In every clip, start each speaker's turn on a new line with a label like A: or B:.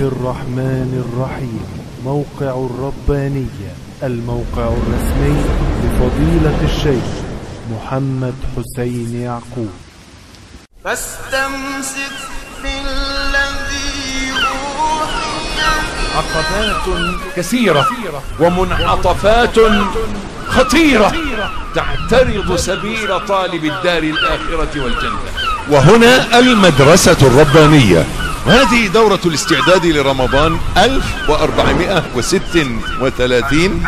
A: الرحمن الرحيم. موقع الربانية، الموقع الرسمي لفضيلة الشيخ محمد حسين يعقوب.
B: فاستمسك بالذي أوحي.
C: عقبات كثيرة ومنعطفات خطيرة تعترض سبيل طالب الدار الآخرة والجنة.
D: وهنا المدرسة الربانية، هذه دورة الاستعداد لرمضان 1436.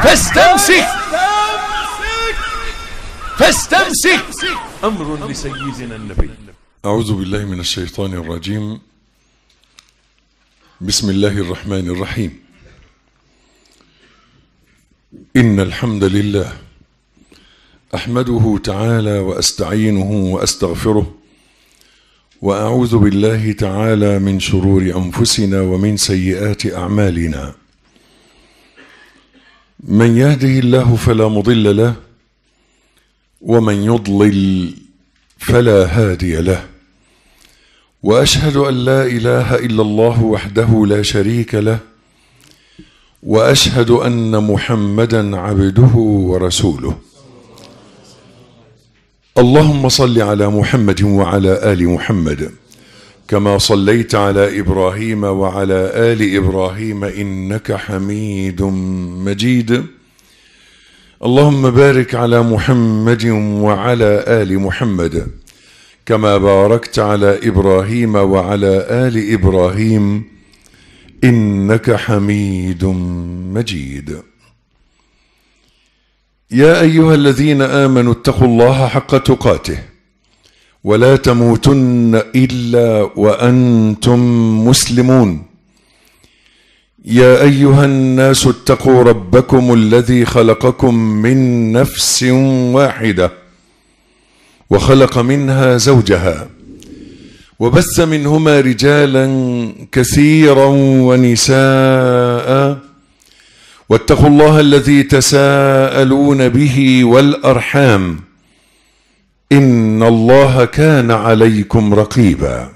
C: فاستمسك أمر لسيدنا النبي.
D: أعوذ بالله من الشيطان الرجيم. بسم الله الرحمن الرحيم. إن الحمد لله أحمده تعالى وأستعينه وأستغفره، وأعوذ بالله تعالى من شرور أنفسنا ومن سيئات أعمالنا. من يهده الله فلا مضل له، ومن يضلل فلا هادي له. وأشهد أن لا إله إلا الله وحده لا شريك له، وأشهد أن محمدا عبده ورسوله. اللهم صل على محمد وعلى آل محمد كما صليت على إبراهيم وعلى آل إبراهيم إنك حميد مجيد. اللهم بارك على محمد وعلى آل محمد كما باركت على إبراهيم وعلى آل إبراهيم إنك حميد مجيد. يا أيها الذين آمنوا اتقوا الله حق تقاته ولا تموتن إلا وأنتم مسلمون. يا أيها الناس اتقوا ربكم الذي خلقكم من نفس واحدة وخلق منها زوجها وبث منهما رجالا كثيرا ونساء، واتقوا الله الذي تساءلون به والأرحام إن الله كان عليكم رقيبا.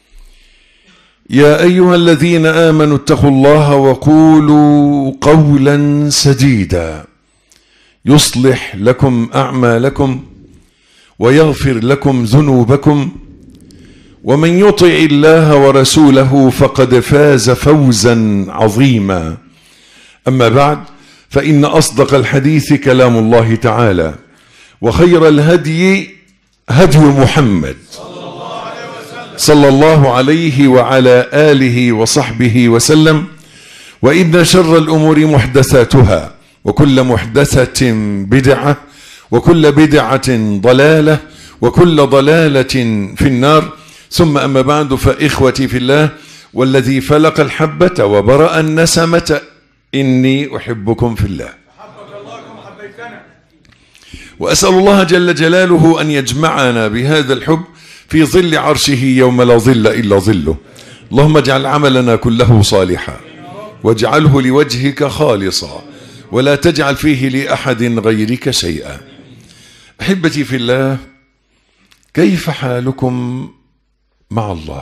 D: يا أيها الذين آمنوا اتقوا الله وقولوا قولا سديدا يصلح لكم أعمالكم ويغفر لكم ذنوبكم، ومن يطع الله ورسوله فقد فاز فوزا عظيما. أما بعد، فإن أصدق الحديث كلام الله تعالى، وخير الهدي هدي محمد صلى الله عليه وعلى آله وصحبه وسلم. وإن شر الأمور محدثاتها، وكل محدثة بدعة، وكل بدعة ضلالة، وكل ضلالة في النار. ثم أما بعد، فإخوتي في الله والذي فلق الحبة وبرأ النسمة إني أحبكم في الله، وأسأل الله جل جلاله أن يجمعنا بهذا الحب في ظل عرشه يوم لا ظل إلا ظله. اللهم اجعل عملنا كله صالحا، واجعله لوجهك خالصا، ولا تجعل فيه لأحد غيرك شيئا. أحبتي في الله، كيف حالكم مع الله؟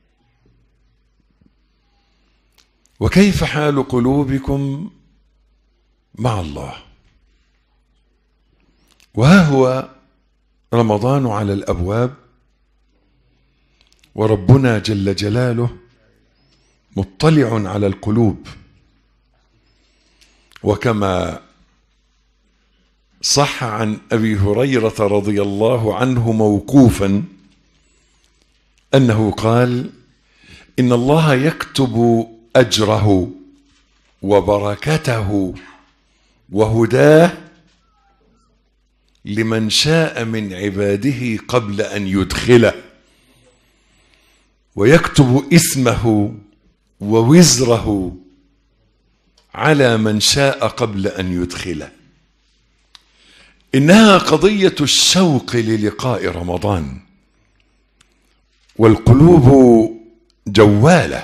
D: وكيف حال قلوبكم مع الله؟ وها هو رمضان على الأبواب، وربنا جل جلاله مطلع على القلوب. وكما صح عن أبي هريرة رضي الله عنه موقوفا أنه قال: إن الله يكتب أجره وبركته وهداه لمن شاء من عباده قبل أن يدخله، ويكتب اسمه ووزره على من شاء قبل أن يدخله. إنها قضية الشوق للقاء رمضان، والقلوب جوالة،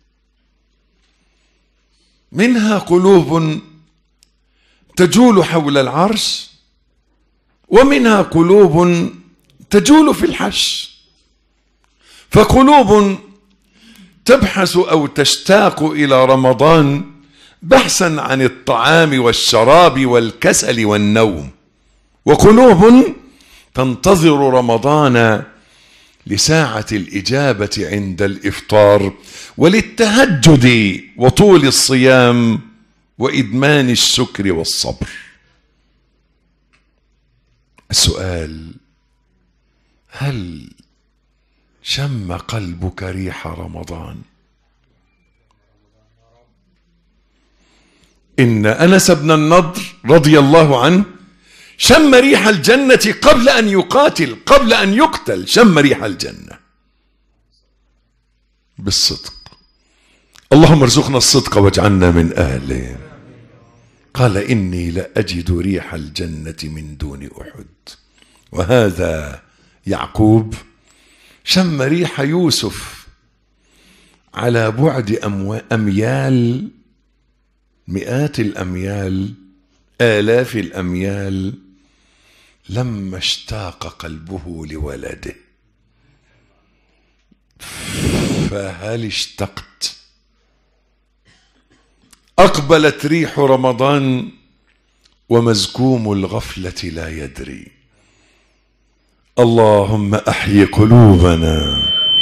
D: منها قلوب تجول حول العرش، ومنها قلوب تجول في الحش. فقلوب تبحث أو تشتاق إلى رمضان بحثا عن الطعام والشراب والكسل والنوم، وقلوب تنتظر رمضان لساعة الإجابة عند الإفطار وللتهجد وطول الصيام وإدمان الشكر والصبر. السؤال: هل شم قلبك ريح رمضان؟ إن أنس بن النضر رضي الله عنه شم ريح الجنة قبل أن يقاتل، قبل أن يقتل شم ريح الجنة بالصدق. اللهم ارزقنا الصدق واجعلنا من أهله. قال: إني لأجد ريح الجنة من دون أحد. وهذا يعقوب شم ريح يوسف على بعد أميال، مئات الأميال، آلاف الأميال، لما اشتاق قلبه لولده. فهل اشتقت؟ أقبلت ريح رمضان ومزكوم الغفلة لا يدري. اللهم أحيي قلوبنا،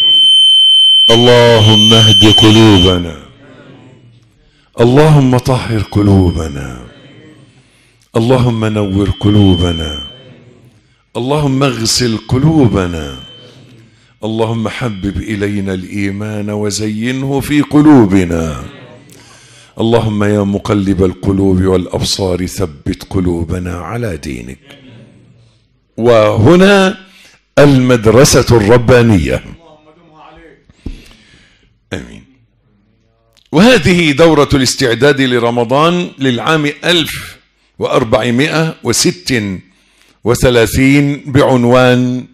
D: اللهم اهد قلوبنا، اللهم طهر قلوبنا، اللهم نور قلوبنا، اللهم اغسل قلوبنا، اللهم حبب إلينا الإيمان وزينه في قلوبنا. اللهم يا مقلب القلوب والأبصار ثبت قلوبنا على دينك. وهنا المدرسة الربانية. آمين. وهذه دورة الاستعداد لرمضان للعام 1436 بعنوان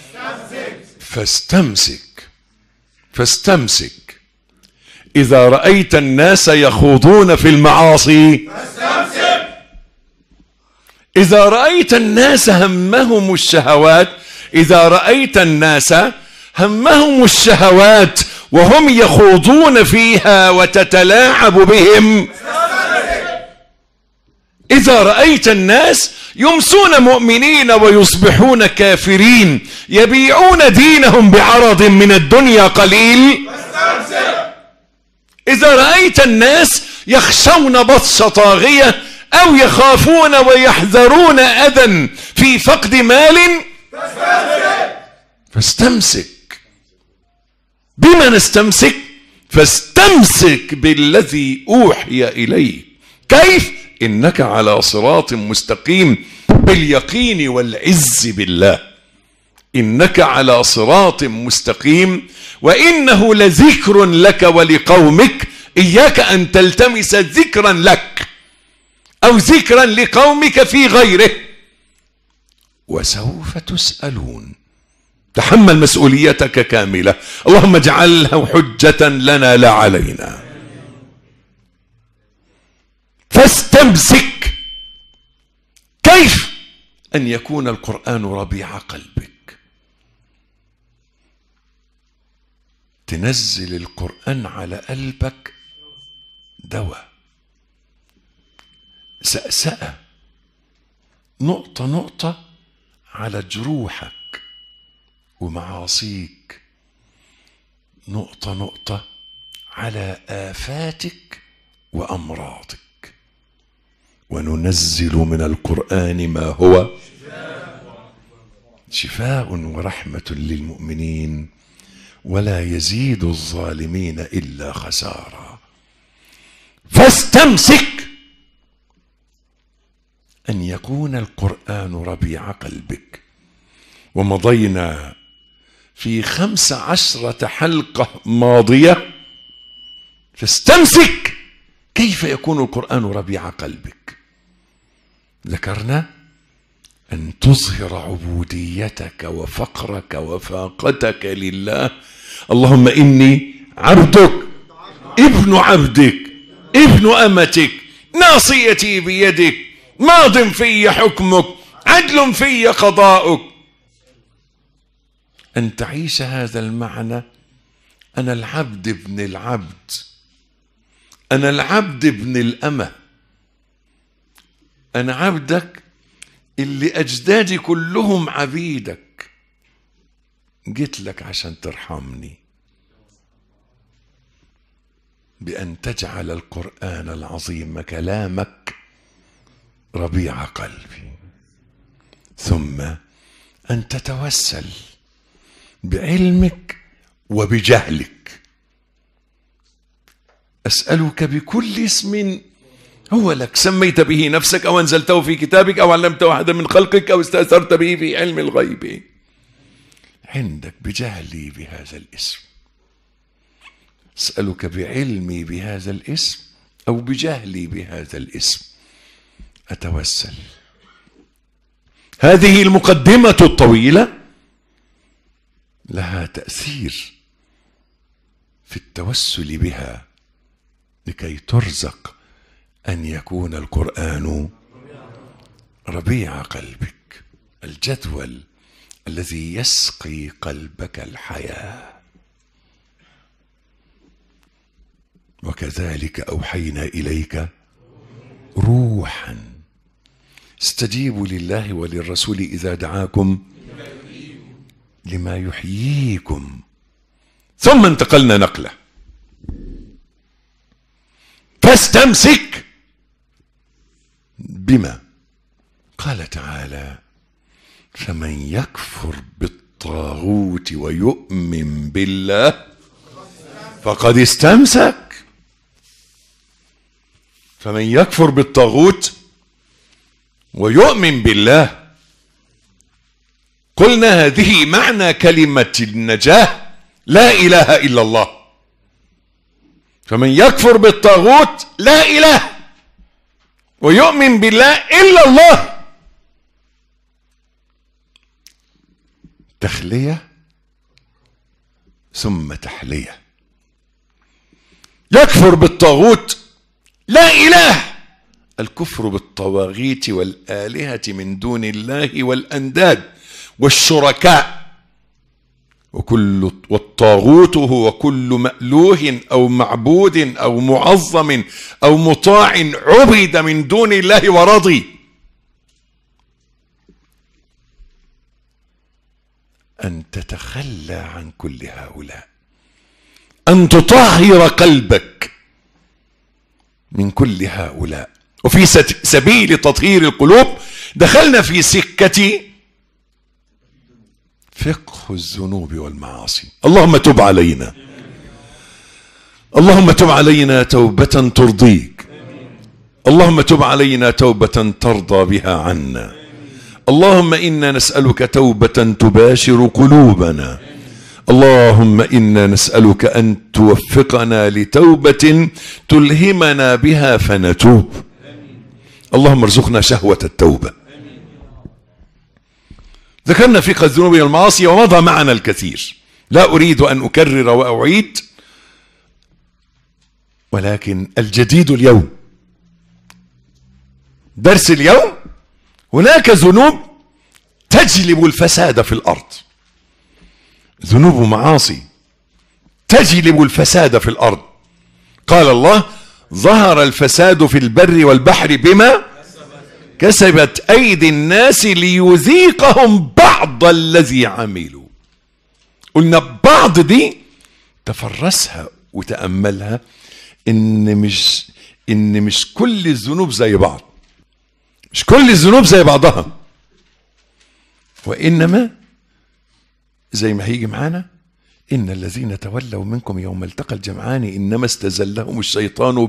D: فاستمسك. إذا رأيت الناس يخوضون في المعاصي فاستمسك. إذا رأيت الناس همهم الشهوات، إذا رأيت الناس همهم الشهوات وهم يخوضون فيها وتتلاعب بهم، إذا رأيت الناس يمسون مؤمنين ويصبحون كافرين يبيعون دينهم بعرض من الدنيا قليل، إذا رأيت الناس يخشون بطش طاغية أو يخافون ويحذرون أذى في فقد مال فاستمسك. بما نستمسك؟ فاستمسك بالذي أوحي إليك. كيف؟ إنك على صراط مستقيم باليقين والعز بالله. إنك على صراط مستقيم، وإنه لذكر لك ولقومك. إياك أن تلتمس ذكرا لك أو ذكرا لقومك في غيره. وسوف تسألون. تحمل مسؤوليتك كاملة. اللهم اجعلها حجة لنا لا علينا. فاستمسك. كيف؟ أن يكون القرآن ربيع قلبك. تنزل القرآن على قلبك دواء، سأسأة، نقطة نقطة على جروحك ومعاصيك، نقطة نقطة على آفاتك وأمراضك. وننزل من القرآن ما هو شفاء ورحمة للمؤمنين ولا يزيد الظالمين إلا خسارا. فاستمسك. أن يكون القرآن ربيع قلبك. ومضينا في 15 حلقة ماضية فاستمسك. كيف يكون القرآن ربيع قلبك؟ ذكرنا أن تظهر عبوديتك وفقرك وفاقتك لله. اللهم إني عبدك ابن عبدك ابن أمتك ناصيتي بيدك ماض في حكمك عدل في قضاؤك. أن تعيش هذا المعنى أنا العبد ابن العبد، أنا العبد ابن الأمة، أنا عبدك اللي أجدادي كلهم عبيدك، جيت لك عشان ترحمني بأن تجعل القرآن العظيم كلامك ربيع قلبي، ثم أن تتوسل بعلمك وبجهلك. أسألك بكل اسم هو لك سميت به نفسك أو أنزلته في كتابك أو علمته أحدا من خلقك أو استأثرت به في علم الغيب عندك، بجهلي بهذا الاسم. أسألك بعلمي بهذا الاسم أو بجهلي بهذا الاسم أتوسل. هذه المقدمة الطويلة لها تأثير في التوسل بها لكي ترزق أن يكون القرآن ربيع قلبك، الجدول الذي يسقي قلبك الحياة. وكذلك أوحينا إليك روحا، استجيبوا لله وللرسول إذا دعاكم لما يحييكم. ثم انتقلنا نقلة، فاستمسك بما قال تعالى: فمن يكفر بالطاغوت ويؤمن بالله فقد استمسك. فمن يكفر بالطاغوت ويؤمن بالله، قلنا هذه معنى كلمة النجاة لا إله إلا الله. فمن يكفر بالطاغوت لا إله ويؤمن بالله إلا الله. تخلية ثم تحلية. يكفر بالطاغوت لا إله، الكفر بالطواغيت والآلهة من دون الله والأنداد والشركاء، والطاغوت هو كل مألوه أو معبود أو معظم أو مطاع عبد من دون الله ورضي. أن تتخلى عن كل هؤلاء، أن تطهر قلبك من كل هؤلاء. وفي سبيل تطهير القلوب دخلنا في سكة فقه الذنوب والمعاصي. اللهم تب علينا، اللهم تب علينا توبة ترضيك، اللهم تب علينا توبة ترضى بها عنا. اللهم إنا نسألك توبة تباشر قلوبنا. اللهم إنا نسألك أن توفقنا لتوبة تلهمنا بها فنتوب. اللهم ارزقنا شهوة التوبة. ذكرنا فقه الذنوب والمعاصي ومضى معنا الكثير، لا أريد أن أكرر وأعيد، ولكن الجديد اليوم، درس اليوم: هناك ذنوب تجلب الفساد في الأرض، ذنوب ومعاصي تجلب الفساد في الأرض. قال الله: ظهر الفساد في البر والبحر بما كسبت أيدي الناس ليذيقهم بعض الذي عملوا. قلنا بعض دي تفرسها وتأملها، إن مش كل الذنوب زي بعض، مش كل الذنوب زي بعضها، وإنما زي ما هيجي معانا: إن الذين تولوا منكم يوم التقى الجمعان إنما استزلهم الشيطان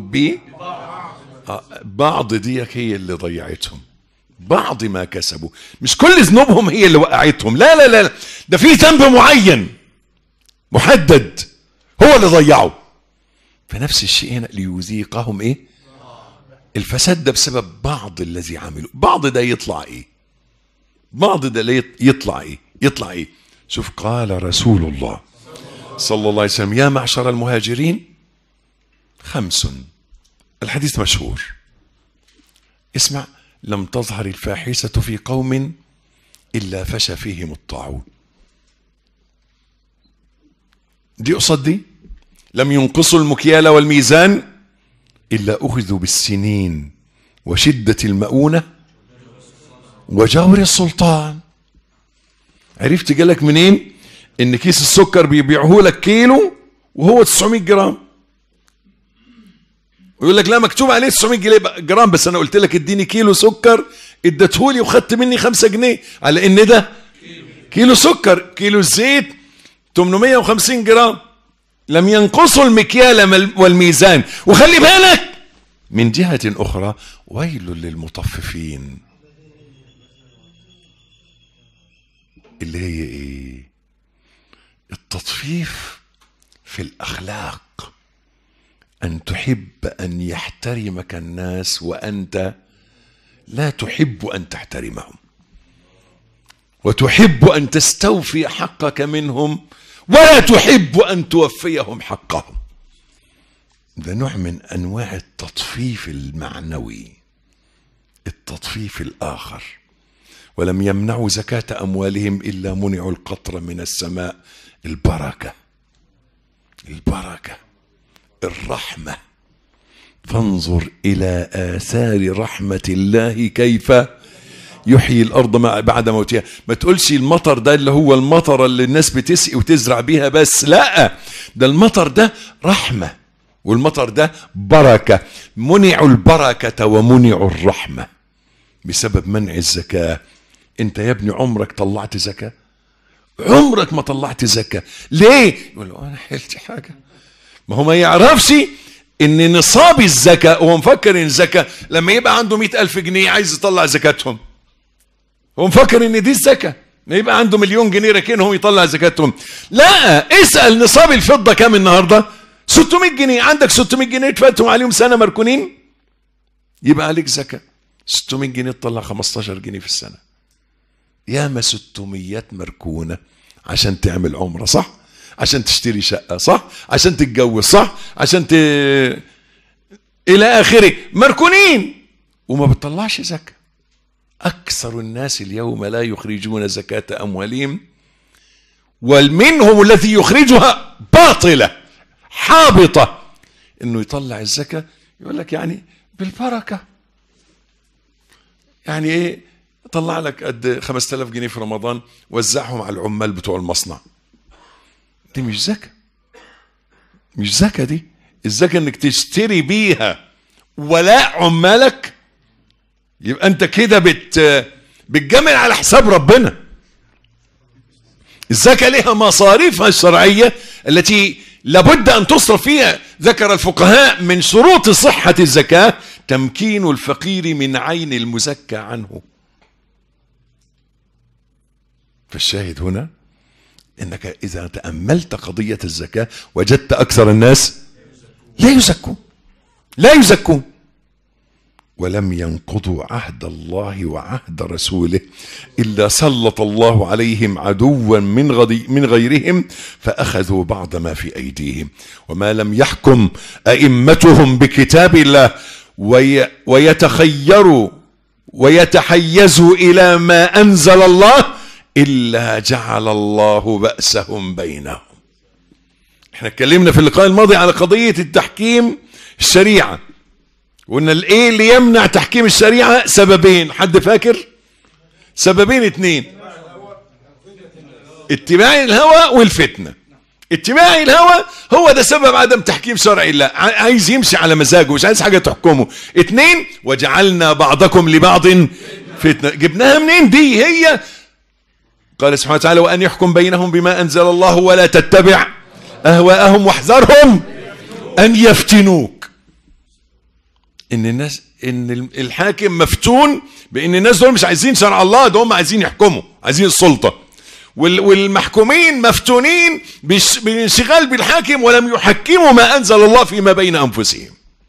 D: بعض ديك هي اللي ضيعتهم، بعض ما كسبوا، مش كل ذنوبهم هي اللي وقعتهم، لا لا لا، ده في ذنب معين محدد هو اللي ضيعه. فنفس الشيء هنا ليذيقهم ايه؟ الفساد ده بسبب بعض الذي عملوا. بعض ده يطلع ايه؟ بعض ده يطلع ايه؟ يطلع ايه؟ شوف، قال رسول الله صلى الله عليه وسلم: يا معشر المهاجرين 5، الحديث مشهور، اسمع: لم تظهر الفاحشة في قوم إلا فشى فيهم الطاعون. دي قصد دي لم ينقصوا المكيال والميزان إلا أخذوا بالسنين وشدة المؤونة وجور السلطان. عرفت جالك منين؟ إن كيس السكر بيبيعه لك كيلو وهو 900 جرام، ويقول لك لا مكتوب عليه 900 جرام، بس أنا قلت لك اديني كيلو سكر اديتهولي وخدت مني 5 جنيه على إن ده كيلو سكر. كيلو الزيت 850 جرام، لم ينقصوا المكيال والميزان. وخلي بالك من جهة أخرى ويل للمطففين، اللي هي إيه؟ التطفيف في الأخلاق، أن تحب أن يحترمك الناس وأنت لا تحب أن تحترمهم، وتحب أن تستوفي حقك منهم ولا تحب أن توفيهم حقهم. ده نوع من أنواع التطفيف المعنوي، التطفيف الآخر. ولم يمنعوا زكاة أموالهم إلا منعوا القطر من السماء. البركة، البركة، الرحمة. فانظر إلى آثار رحمة الله كيف يحيي الأرض بعد موتها. ما تقولش المطر ده اللي هو المطر اللي الناس بتسقي وتزرع بيها بس، لا، ده المطر ده رحمة، والمطر ده بركة. منعوا البركة ومنعوا الرحمة بسبب منع الزكاة. انت يا ابني عمرك طلعت زكاة؟ عمرك ما طلعت زكاة. ليه؟ يقول له انا حيلتي حاجة. ما هو ما يعرفش ان نصاب الزكاة، هو مفكر ان الزكاة لما يبقى عنده 100,000 جنيه عايز يطلع زكاتهم، هو مفكر ان دي الزكاة. ما يبقى عنده 1,000,000 جنيه راكنهم يطلع زكاتهم. لا، اسأل نصاب الفضة كام النهاردة؟ 600 جنيه. عندك 600 جنيه تفاتهم عليهم سنة مركونين، يبقى عليك زكاة. 600 جنيه تطلع 15 جنيه في السنة. ياما 600 مركونة عشان تعمل عمرة، صح؟ عشان تشتري شقة، صح؟ عشان تتجوز، صح؟ عشان إلى آخره، مركونين وما بتطلعش زكاة. أكثر الناس اليوم لا يخرجون زكاة أموالهم، ومنهم الذي يخرجها باطلة حابطة. إنه يطلع الزكاة يقول لك يعني بالبركة، يعني إيه؟ طلع لك قد 5,000 جنيه في رمضان وزعهم على العمال بتوع المصنع. دي مش زكاة، مش زكاة. دي الزكاة انك تشتري بيها ولاء عمالك، يبقى انت كده بتجمل على حساب ربنا. الزكاة لها مصاريفها الشرعية التي لابد ان تصرف فيها. ذكر الفقهاء من شروط صحة الزكاة تمكين الفقير من عين المزكى عنه. فالشاهد هنا انك اذا تأملت قضية الزكاة وجدت اكثر الناس لا يزكون، لا يزكون. ولم ينقضوا عهد الله وعهد رسوله إلا سلط الله عليهم عدوا من غيرهم فأخذوا بعض ما في أيديهم. وما لم يحكم أئمتهم بكتاب الله ويتخيروا ويتحيزوا إلى ما أنزل الله إلا جعل الله بأسهم بينهم. احنا اتكلمنا في اللقاء الماضي على قضية التحكيم الشريعة، وقلنا الايه اللي يمنع تحكيم الشريعة سببين. حد فاكر؟ سببين 2: اتباع الهوى والفتنة. اتباع الهوى هو ده سبب عدم تحكيم شرع الله، عايز يمشي على مزاجه، مش عايز حاجة تحكمه. 2: وجعلنا بعضكم لبعض فتنة. جبناها منين دي؟ هي قال سبحانه وتعالى وأن يحكم بينهم بما أنزل الله ولا تتبع أهواءهم واحذرهم أن يفتنوك. ان الحاكم مفتون بان الناس دول مش عايزين شرع الله، ده هم عايزين يحكموا، عايزين السلطة. والمحكومين مفتونين بالانشغال بالحاكم ولم يحكموا ما انزل الله فيما بين انفسهم.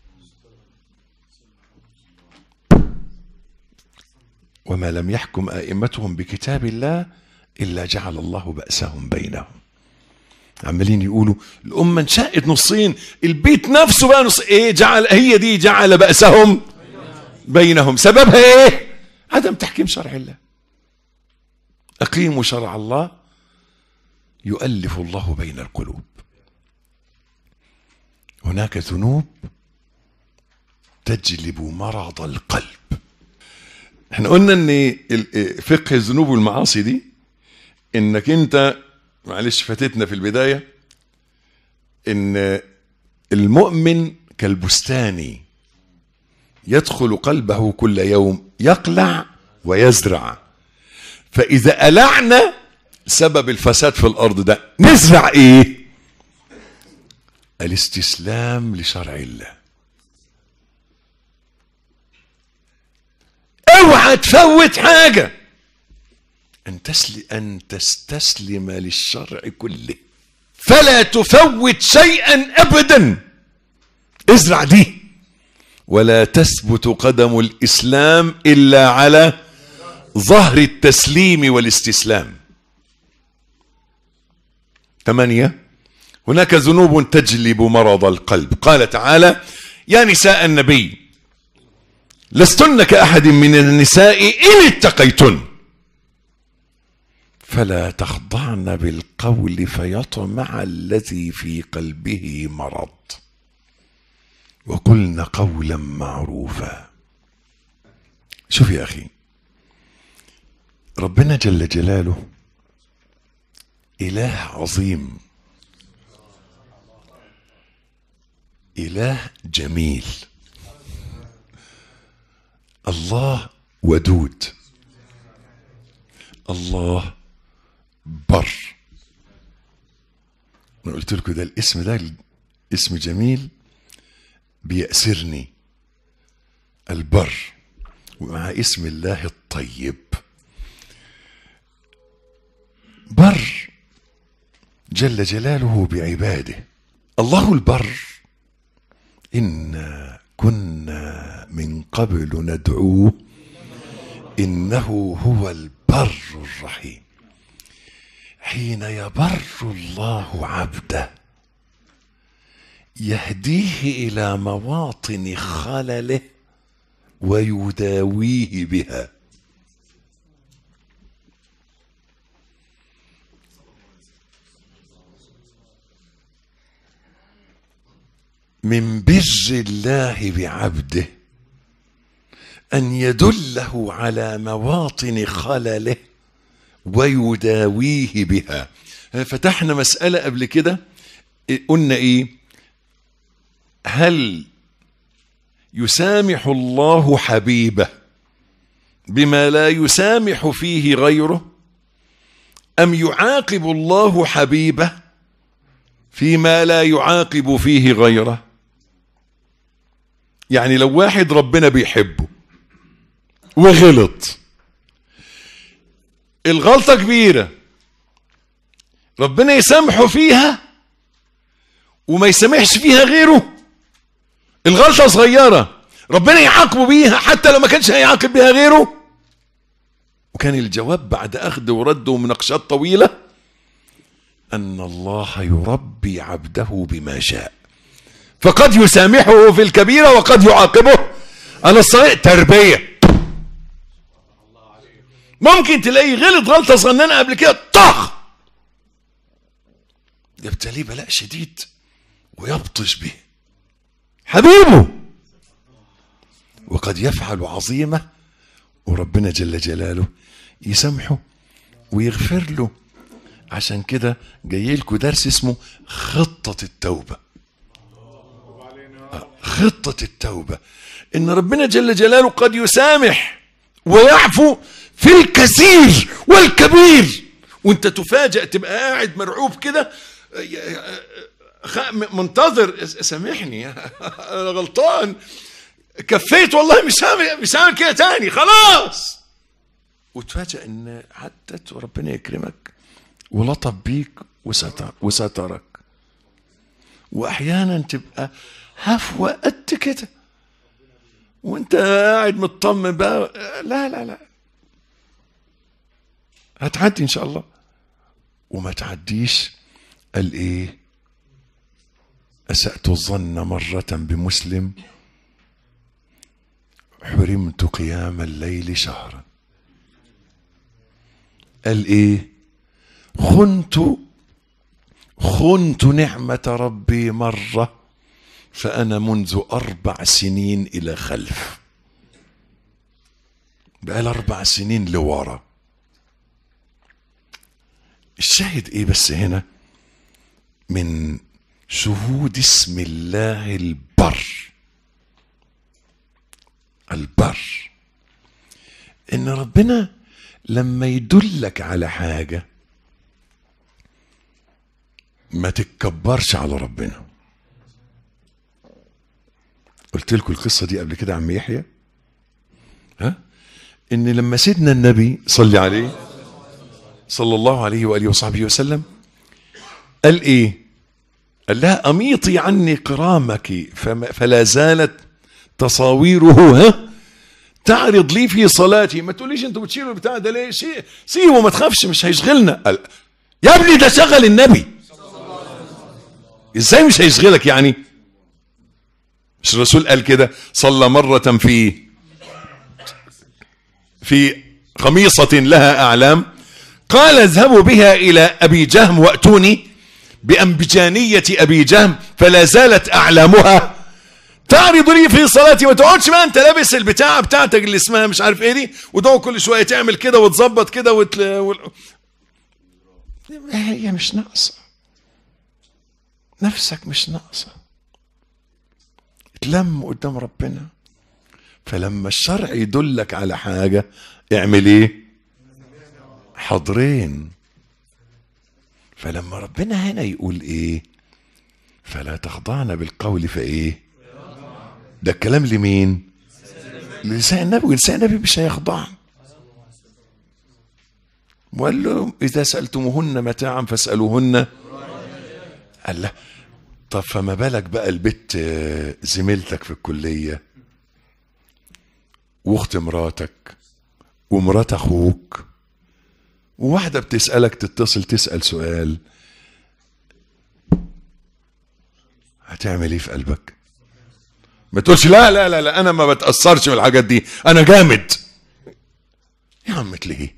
D: وما لم يحكم ائمتهم بكتاب الله الا جعل الله بأسهم بينهم. عمالين يقولوا الأمة انشقت نصين، البيت نفسه بقى نص. ايه جعل؟ هي دي جعل بأسهم بينهم. سببها ايه؟ عدم تحكيم شرع الله. أقيموا شرع الله يؤلف الله بين القلوب. هناك ذنوب تجلب مرض القلب. احنا قلنا ان فقه الذنوب والمعاصي دي انك انت، معلش فاتتنا في البداية، ان المؤمن كالبستاني يدخل قلبه كل يوم يقلع ويزرع، فإذا ألعنا سبب الفساد في الأرض ده نزرع إيه؟ الاستسلام لشرع الله. اوعى تفوت حاجة، أن تستسلم للشرع كله، فلا تفوت شيئا أبدا. ازرع دي. ولا تثبت قدم الإسلام إلا على ظهر التسليم والاستسلام. 8. هناك ذنوب تجلب مرض القلب. قال تعالى: يا نساء النبي لستن كأحد من النساء إن اتقيتن فلا تخضعن بالقول فيطمع الذي في قلبه مرض وقلن قولا معروفا. شوف يا أخي، ربنا جل جلاله إله عظيم، إله جميل، الله ودود، الله بر. أنا قلت لكم ده الاسم ده اسم جميل بيأسرني، البر، ومع اسم الله الطيب. بر جل جلاله بعباده. الله البر إنا كنا من قبل ندعوه إنه هو البر الرحيم. حين يبر الله عبده يهديه إلى مواطن خلله ويداويه بها. من بر الله بعبده أن يدله على مواطن خلله ويداويه بها. فتحنا مسألة قبل كده، قلنا إيه؟ هل يسامح الله حبيبه بما لا يسامح فيه غيره، أم يعاقب الله حبيبه فيما لا يعاقب فيه غيره؟ يعني لو واحد ربنا بيحبه وغلط، الغلطة كبيرة، ربنا يسامحه فيها وما يسامحش فيها غيره. الغلطة صغيرة ربنا يعاقبه بيها حتى لو ما كانش هيعاقب بيها غيره. وكان الجواب بعد أخذ ورد ومناقشات طويلة أن الله يربي عبده بما شاء، فقد يسامحه في الكبيرة وقد يعاقبه على الصغير. تربية. ممكن تلاقيه غلط غلطة صغننة قبل كده، طخ يبتليه بلاء شديد ويبطش به حبيبه، وقد يفعل عظيمة وربنا جل جلاله يسامحه ويغفر له. عشان كده جاي لكم درس اسمه خطة التوبة. خطة التوبة، إن ربنا جل جلاله قد يسامح ويعفو في الكثير والكبير، وانت تفاجأ تبقى قاعد مرعوب كده منتظر، سامحني انا غلطان، كفيت والله مش هعمل كده تاني خلاص، وتفاجأ ان عدت وربنا يكرمك ولطف بيك وسترك. واحيانا تبقى هفوة قد كده وانت قاعد مطمن بقى، لا لا لا هتعدي ان شاء الله. وما تعديش قال ايه؟ أسأت الظن مرة بمسلم حرمت قيام الليل شهرا. قال ايه؟ خنت نعمة ربي مرة فأنا منذ 4 سنين إلى خلف، بقى 4 سنين لورا. الشاهد ايه بس هنا؟ من شهود اسم الله البر، البر، ان ربنا لما يدلك على حاجة ما تتكبرش على ربنا. قلت لكم القصة دي قبل كده عم يحيى، ان لما سيدنا النبي صلى عليه صلى الله عليه وآله وصحبه وسلم قال ايه؟ قال لها اميطي عني قرامك فلا زالت تصاويره تعرض لي في صلاتي. ما تقوليش انتوا بتشيلوا البتاع ده ليه؟ سيبه ما تخافش مش هيشغلنا. قال يا ابني ده شغل النبي، ازاي مش هيشغلك يعني؟ مش الرسول قال كده؟ صلى مرة في خميصة لها أعلام، قال اذهبوا بها إلى أبي جهم وأتوني بأنبجانية أبي جهم فلا زالت أعلامها تعرض لي في صلاتي. ما تقعدش بقى أنت لابس البتاعة بتاعتك اللي اسمها مش عارف إيه دي وتقعد كل شوية تعمل كده وتظبط كده هي مش ناقصة، نفسك مش ناقصة، اتلم قدام ربنا. فلما الشرع يدلك على حاجة اعمل ايه؟ حضرين. فلما ربنا هنا يقول ايه؟ فلا تخضعن بالقول فايه؟ ده الكلام لمين؟ لسان النبي، ولسان النبي مش هيخضع. وقال له اذا سألتموهن متاعا فاسألوهن. قال له طب فما بالك بقى البت زميلتك في الكلية واخت مراتك ومرات اخوك وواحدة بتسألك تتصل تسأل سؤال، هتعمل ايه في قلبك؟ ما تقولش لا لا لا لا انا ما بتأثرش بالحاجات دي انا جامد. يا عم ليه؟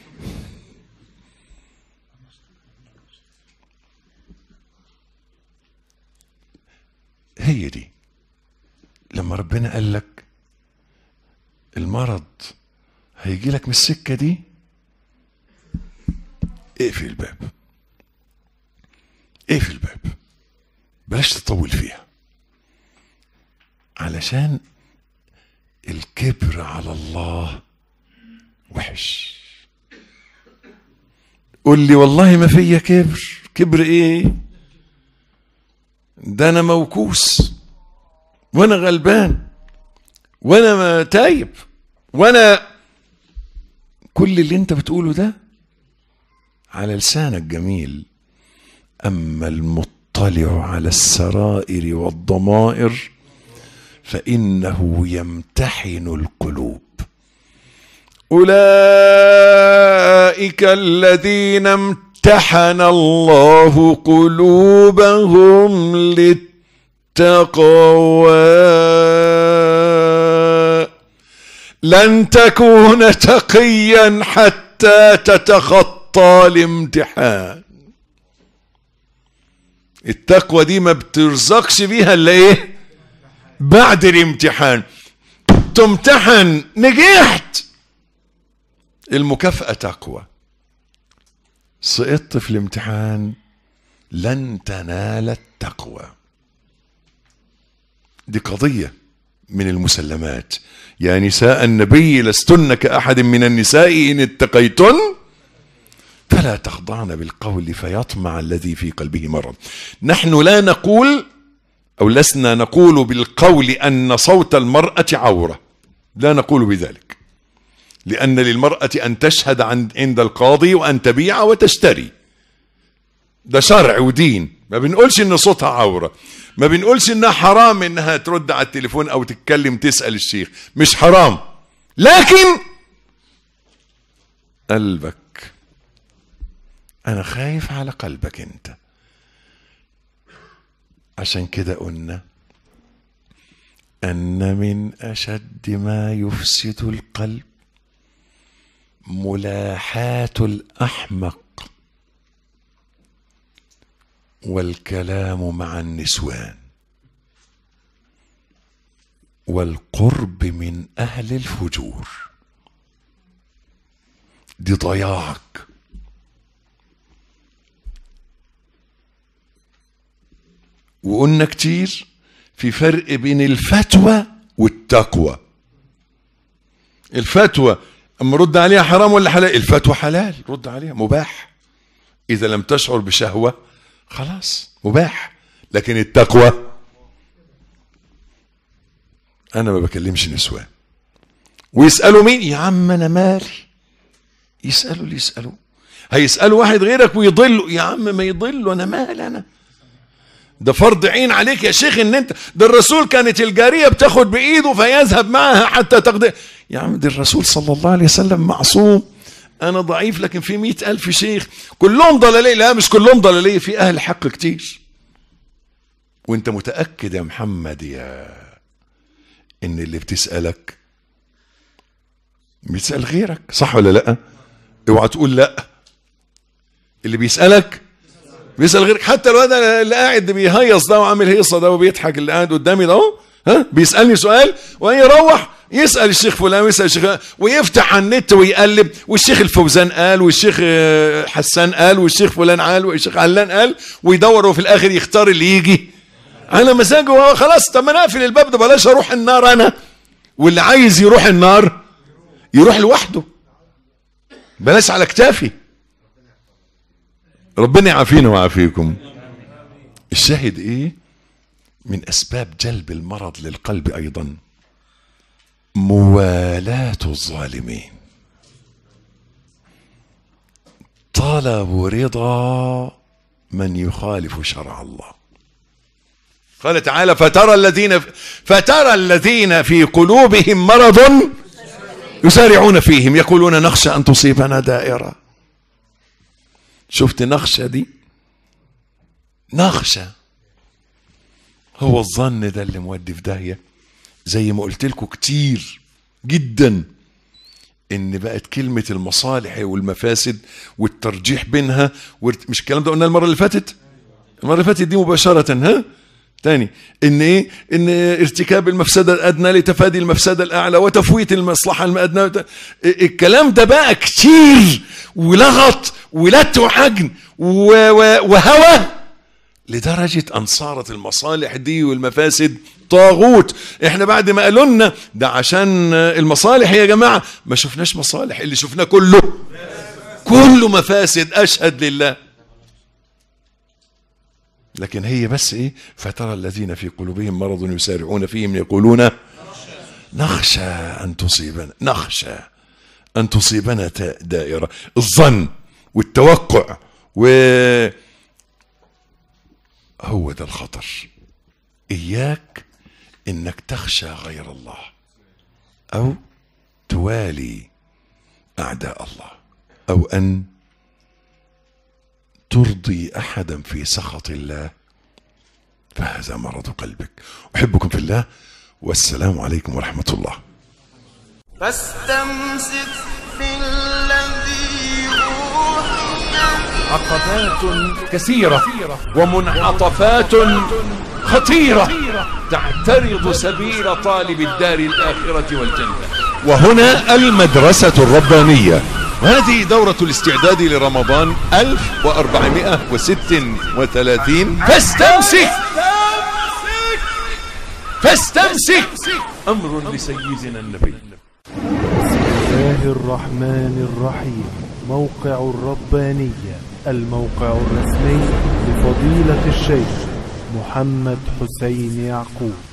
D: هي دي لما ربنا قال لك المرض هيجي لك من السكة دي، اقفل الباب، اقفل الباب، بلاش تطول فيها، علشان الكبر على الله وحش. قول لي والله ما فيا كبر. كبر ايه؟ ده انا موكوس وانا غلبان وانا ما تايب وانا كل اللي انت بتقوله ده على لسانك جميل. اما المطلع على السرائر والضمائر فانه يمتحن القلوب. اولئك الذين امتحن الله قلوبهم للتقوى. لن تكون تقيا حتى تتخطى الامتحان. التقوى دي ما بترزقش بيها الا ايه؟ بعد الامتحان. تمتحن نجحت، المكافأة تقوى. سقطت في الامتحان لن تنال التقوى. دي قضية من المسلمات. يا نساء النبي لستن كأحد من النساء إن اتقيتن فلا تخضعن بالقول فيطمع الذي في قلبه مرض. نحن لا نقول أو لسنا نقول بالقول أن صوت المرأة عورة، لا نقول بذلك، لأن للمرأة أن تشهد عند القاضي وأن تبيع وتشتري، ده شرع ودين. ما بنقولش إن صوتها عورة، ما بنقولش إنها حرام إنها ترد على التليفون أو تتكلم تسأل الشيخ، مش حرام، لكن قلبك، أنا خايف على قلبك أنت. عشان كده قلنا أن من أشد ما يفسد القلب ملاحاة الأحمق والكلام مع النسوان. والقرب من أهل الفجور. دي ضياعك. وقلنا كتير في فرق بين الفتوى والتقوى. الفتوى اما رد عليها حرام ولا حلال؟ الفتوى حلال، رد عليها مباح اذا لم تشعر بشهوة، خلاص مباح. لكن التقوى، انا ما بكلمش نسوان. ويسألوا مين؟ يا عم انا مالي، يسألوا اللي يسألوا. هيسألوا واحد غيرك ويضلوا، يا عم ما يضلوا، انا مالي انا. ده فرض عين عليك يا شيخ ان انت، ده الرسول كانت الجارية بتاخد بايده فيذهب معها حتى تقضي. يا عم ده الرسول صلى الله عليه وسلم معصوم. انا ضعيف لكن في 100,000 شيخ كلهم ضلالية. لا مش كلهم ضلالية، في اهل حق كتير. وانت متأكد يا محمد يا ان اللي بتسألك بيسأل غيرك، صح ولا لا؟ اوعى تقول لا. اللي بيسألك بيسأل غيرك. حتى لو هذا اللي قاعد بيهيص ده وعامل هيصة ده وبيضحك اللي قاعد قدامي ده اهو، ها بيسألني سؤال ويروح يسأل الشيخ فلان ويسأل الشيخ ويفتح على النت ويقلب، والشيخ الفوزان قال والشيخ حسان قال والشيخ فلان قال والشيخ علان قال، ويدور وفي الاخر يختار اللي يجي على مزاجه. وهو خلاص طب ما انا اقفل الباب ده، بلاش اروح النار انا. واللي عايز يروح النار يروح لوحده، بلاش على كتافي. ربنا يعافينا ويعافيكم. الشاهد ايه؟ من اسباب جلب المرض للقلب ايضا موالاة الظالمين، طلب رضا من يخالف شرع الله. قال تعالى فترى الذين في قلوبهم مرض يسارعون فيهم يقولون نخشى ان تصيبنا دائرة. شفت نخشى دي؟ نخشى هو الظن ده اللي مودي في داهية. زي ما قلت لكم كتير جدا ان بقت كلمة المصالح والمفاسد والترجيح بينها، مش الكلام ده قلنا المرة اللي فاتت؟ المرة اللي فاتت دي مباشرة. ها تاني ان ايه؟ ان ارتكاب المفسدة الادنى لتفادي المفسدة الاعلى وتفويت المصلحة الادنى. الكلام ده بقى كتير ولغط ولت وحجن وهوى، لدرجة ان صارت المصالح دي والمفاسد طاغوت. احنا بعد ما قالوا لنا ده عشان المصالح يا جماعة، ما شفناش مصالح، اللي شفناه كله مفاسد. اشهد لله. لكن هي بس ايه؟ فترى الذين في قلوبهم مرض يسارعون فيهم يقولون نخشى ان تصيبنا دائرة. الظن والتوقع هو ده الخطر. إياك إنك تخشى غير الله أو توالي أعداء الله أو أن ترضي أحدا في سخط الله، فهذا مرض قلبك. أحبكم في الله، والسلام عليكم ورحمة الله.
B: فاستمسك بالذي أوحي.
C: عقبات كثيرة ومنعطفات خطيرة تعترض سبيل طالب الدار الآخرة والجنة.
D: وهنا المدرسة الربانية، وهذه دورة الاستعداد لرمضان 1436.
C: فاستمسك أمر لسيدنا النبي.
A: بسم الله الرحمن الرحيم. موقع الربانية، الموقع الرسمي لفضيلة الشيخ محمد حسين يعقوب.